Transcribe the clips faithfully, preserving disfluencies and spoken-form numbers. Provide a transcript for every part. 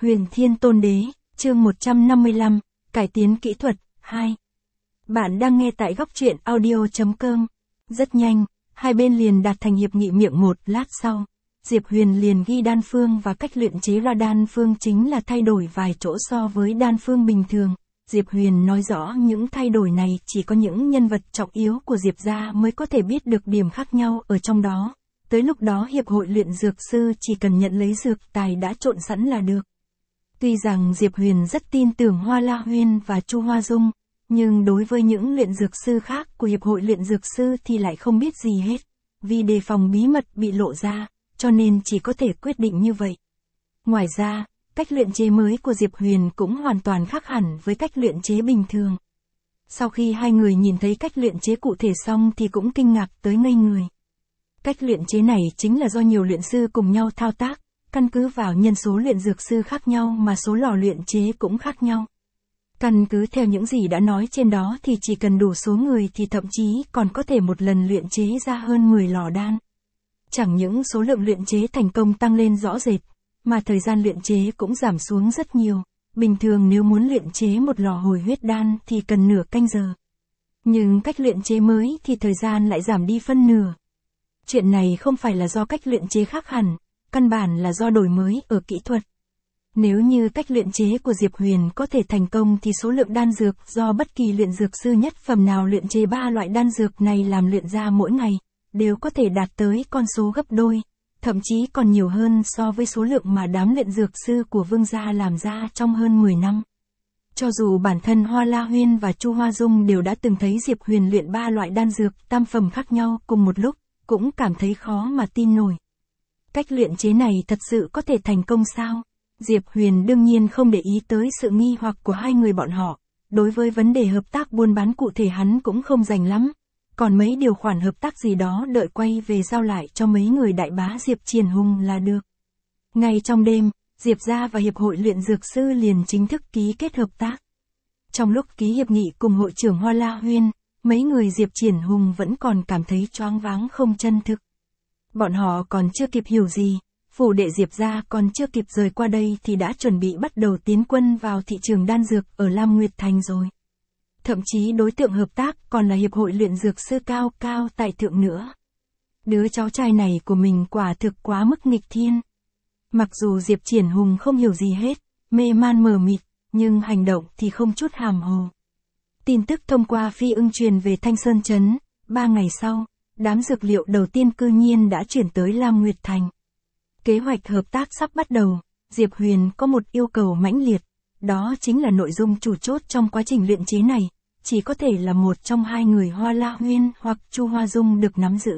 Huyền Thiên Tôn Đế, chương một trăm năm mươi lăm, Cải tiến kỹ thuật, hai. Bạn đang nghe tại góc truyện audio chấm com. Rất nhanh, hai bên liền đạt thành hiệp nghị miệng một lát sau. Diệp Huyền liền ghi đan phương và cách luyện chế ra đan phương chính là thay đổi vài chỗ so với đan phương bình thường. Diệp Huyền nói rõ những thay đổi này chỉ có những nhân vật trọng yếu của Diệp gia mới có thể biết được điểm khác nhau ở trong đó. Tới lúc đó Hiệp hội luyện dược sư chỉ cần nhận lấy dược tài đã trộn sẵn là được. Tuy rằng Diệp Huyền rất tin tưởng Hoa La Huyên và Chu Hoa Dung, nhưng đối với những luyện dược sư khác của Hiệp hội luyện dược sư thì lại không biết gì hết. Vì đề phòng bí mật bị lộ ra, cho nên chỉ có thể quyết định như vậy. Ngoài ra, cách luyện chế mới của Diệp Huyền cũng hoàn toàn khác hẳn với cách luyện chế bình thường. Sau khi hai người nhìn thấy cách luyện chế cụ thể xong thì cũng kinh ngạc tới ngây người. Cách luyện chế này chính là do nhiều luyện sư cùng nhau thao tác, căn cứ vào nhân số luyện dược sư khác nhau mà số lò luyện chế cũng khác nhau. Căn cứ theo những gì đã nói trên đó thì chỉ cần đủ số người thì thậm chí còn có thể một lần luyện chế ra hơn mười lò đan. Chẳng những số lượng luyện chế thành công tăng lên rõ rệt, mà thời gian luyện chế cũng giảm xuống rất nhiều. Bình thường nếu muốn luyện chế một lò hồi huyết đan thì cần nửa canh giờ. Nhưng cách luyện chế mới thì thời gian lại giảm đi phân nửa. Chuyện này không phải là do cách luyện chế khác hẳn, căn bản là do đổi mới ở kỹ thuật. Nếu như cách luyện chế của Diệp Huyền có thể thành công thì số lượng đan dược do bất kỳ luyện dược sư nhất phẩm nào luyện chế ba loại đan dược này làm luyện ra mỗi ngày, đều có thể đạt tới con số gấp đôi, thậm chí còn nhiều hơn so với số lượng mà đám luyện dược sư của Vương gia làm ra trong hơn mười năm. Cho dù bản thân Hoa La Huyên và Chu Hoa Dung đều đã từng thấy Diệp Huyền luyện ba loại đan dược tam phẩm khác nhau cùng một lúc, cũng cảm thấy khó mà tin nổi. Cách luyện chế này thật sự có thể thành công sao? Diệp Huyền đương nhiên không để ý tới sự nghi hoặc của hai người bọn họ. Đối với vấn đề hợp tác buôn bán cụ thể hắn cũng không rành lắm. Còn mấy điều khoản hợp tác gì đó đợi quay về giao lại cho mấy người đại bá Diệp Triển Hùng là được. Ngay trong đêm, Diệp gia và Hiệp hội luyện dược sư liền chính thức ký kết hợp tác. Trong lúc ký hiệp nghị cùng hội trưởng Hoa La Huyên, mấy người Diệp Triển Hùng vẫn còn cảm thấy choáng váng không chân thực. Bọn họ còn chưa kịp hiểu gì, phủ đệ Diệp gia còn chưa kịp rời qua đây thì đã chuẩn bị bắt đầu tiến quân vào thị trường đan dược ở Lam Nguyệt Thành rồi. Thậm chí đối tượng hợp tác còn là Hiệp hội luyện dược sư cao cao tại thượng nữa. Đứa cháu trai này của mình quả thực quá mức nghịch thiên. Mặc dù Diệp Triển Hùng không hiểu gì hết, mê man mờ mịt, nhưng hành động thì không chút hàm hồ. Tin tức thông qua phi ưng truyền về Thanh Sơn Trấn, ba ngày sau, đám dược liệu đầu tiên cư nhiên đã chuyển tới Lam Nguyệt Thành. Kế hoạch hợp tác sắp bắt đầu, Diệp Huyền có một yêu cầu mãnh liệt, đó chính là nội dung chủ chốt trong quá trình luyện chế này, chỉ có thể là một trong hai người Hoa La Huyên hoặc Chu Hoa Dung được nắm giữ.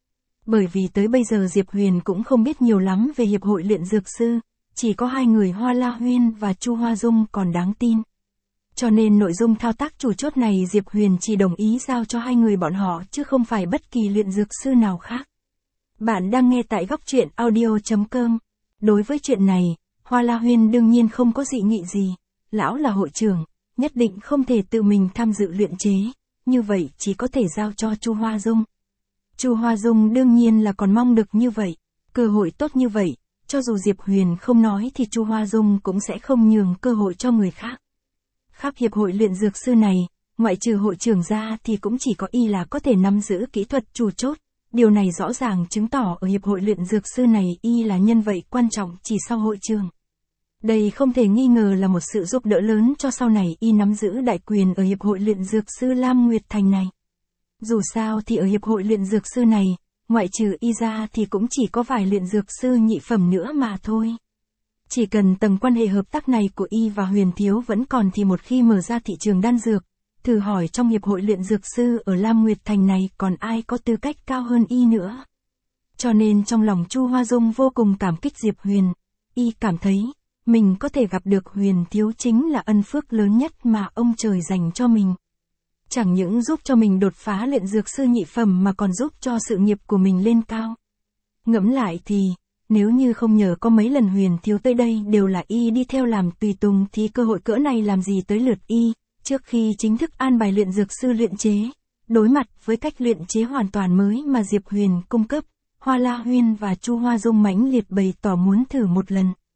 Bởi vì tới bây giờ Diệp Huyền cũng không biết nhiều lắm về Hiệp hội luyện dược sư, chỉ có hai người Hoa La Huyên và Chu Hoa Dung còn đáng tin. Cho nên nội dung thao tác chủ chốt này Diệp Huyền chỉ đồng ý giao cho hai người bọn họ chứ không phải bất kỳ luyện dược sư nào khác. Bạn đang nghe tại góc truyện audio chấm com. Đối với chuyện này, Hoa La Huyên đương nhiên không có dị nghị gì. Lão là hội trưởng, nhất định không thể tự mình tham dự luyện chế, như vậy chỉ có thể giao cho Chu Hoa Dung. Chu Hoa Dung đương nhiên là còn mong được như vậy, cơ hội tốt như vậy, cho dù Diệp Huyền không nói thì Chu Hoa Dung cũng sẽ không nhường cơ hội cho người khác. Khắp hiệp hội luyện dược sư này, ngoại trừ hội trưởng ra thì cũng chỉ có y là có thể nắm giữ kỹ thuật chủ chốt. Điều này rõ ràng chứng tỏ ở hiệp hội luyện dược sư này y là nhân vật quan trọng chỉ sau hội trưởng. Đây không thể nghi ngờ là một sự giúp đỡ lớn cho sau này y nắm giữ đại quyền ở hiệp hội luyện dược sư Lam Nguyệt Thành này. Dù sao thì ở hiệp hội luyện dược sư này, ngoại trừ y ra thì cũng chỉ có vài luyện dược sư nhị phẩm nữa mà thôi. Chỉ cần tầng quan hệ hợp tác này của y và Huyền Thiếu vẫn còn thì một khi mở ra thị trường đan dược, thử hỏi trong hiệp hội luyện dược sư ở Lam Nguyệt Thành này còn ai có tư cách cao hơn y nữa. Cho nên trong lòng Chu Hoa Dung vô cùng cảm kích Diệp Huyền, y cảm thấy, mình có thể gặp được Huyền Thiếu chính là ân phước lớn nhất mà ông trời dành cho mình. Chẳng những giúp cho mình đột phá luyện dược sư nhị phẩm mà còn giúp cho sự nghiệp của mình lên cao. Ngẫm lại thì, nếu như không nhờ có mấy lần Huyền Thiếu tới đây đều là y đi theo làm tùy tùng thì cơ hội cỡ này làm gì tới lượt y. Trước khi chính thức an bài luyện dược sư luyện chế, đối mặt với cách luyện chế hoàn toàn mới mà Diệp Huyền cung cấp, Hoa La Huyên và Chu Hoa Dung mãnh liệt bày tỏ muốn thử một lần.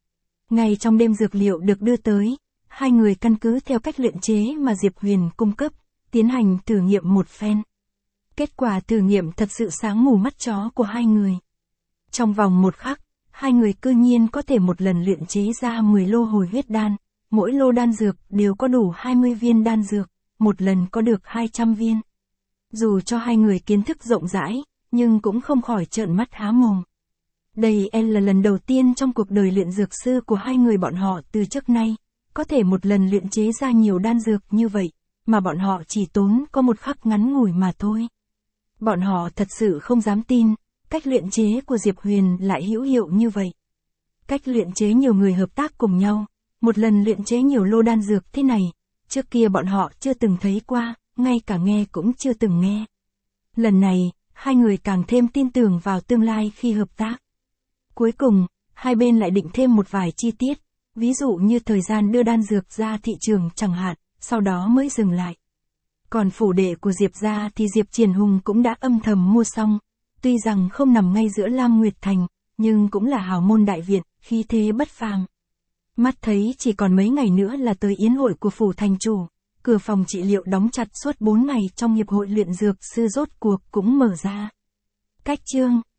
Ngay trong đêm dược liệu được đưa tới, hai người căn cứ theo cách luyện chế mà Diệp Huyền cung cấp, tiến hành thử nghiệm một phen. Kết quả thử nghiệm thật sự sáng mù mắt chó của hai người. Trong vòng một khắc, hai người cư nhiên có thể một lần luyện chế ra mười lô hồi huyết đan, mỗi lô đan dược đều có đủ hai mươi viên đan dược, một lần có được hai trăm viên. Dù cho hai người kiến thức rộng rãi, nhưng cũng không khỏi trợn mắt há mồm. Đây e là lần đầu tiên trong cuộc đời luyện dược sư của hai người bọn họ từ trước nay, có thể một lần luyện chế ra nhiều đan dược như vậy, mà bọn họ chỉ tốn có một khắc ngắn ngủi mà thôi. Bọn họ thật sự không dám tin, cách luyện chế của Diệp Huyền lại hữu hiệu như vậy. Cách luyện chế nhiều người hợp tác cùng nhau, một lần luyện chế nhiều lô đan dược thế này, trước kia bọn họ chưa từng thấy qua, ngay cả nghe cũng chưa từng nghe. Lần này, hai người càng thêm tin tưởng vào tương lai khi hợp tác. Cuối cùng, hai bên lại định thêm một vài chi tiết, ví dụ như thời gian đưa đan dược ra thị trường chẳng hạn, sau đó mới dừng lại. Còn phủ đệ của Diệp gia thì Diệp Triển Hùng cũng đã âm thầm mua xong, tuy rằng không nằm ngay giữa Lam Nguyệt Thành, nhưng cũng là hào môn đại viện, khí thế bất phàm. Mắt thấy chỉ còn mấy ngày nữa là tới yến hội của phủ thành chủ, cửa phòng trị liệu đóng chặt suốt bốn ngày trong hiệp hội luyện dược sư rốt cuộc cũng mở ra. Cách chương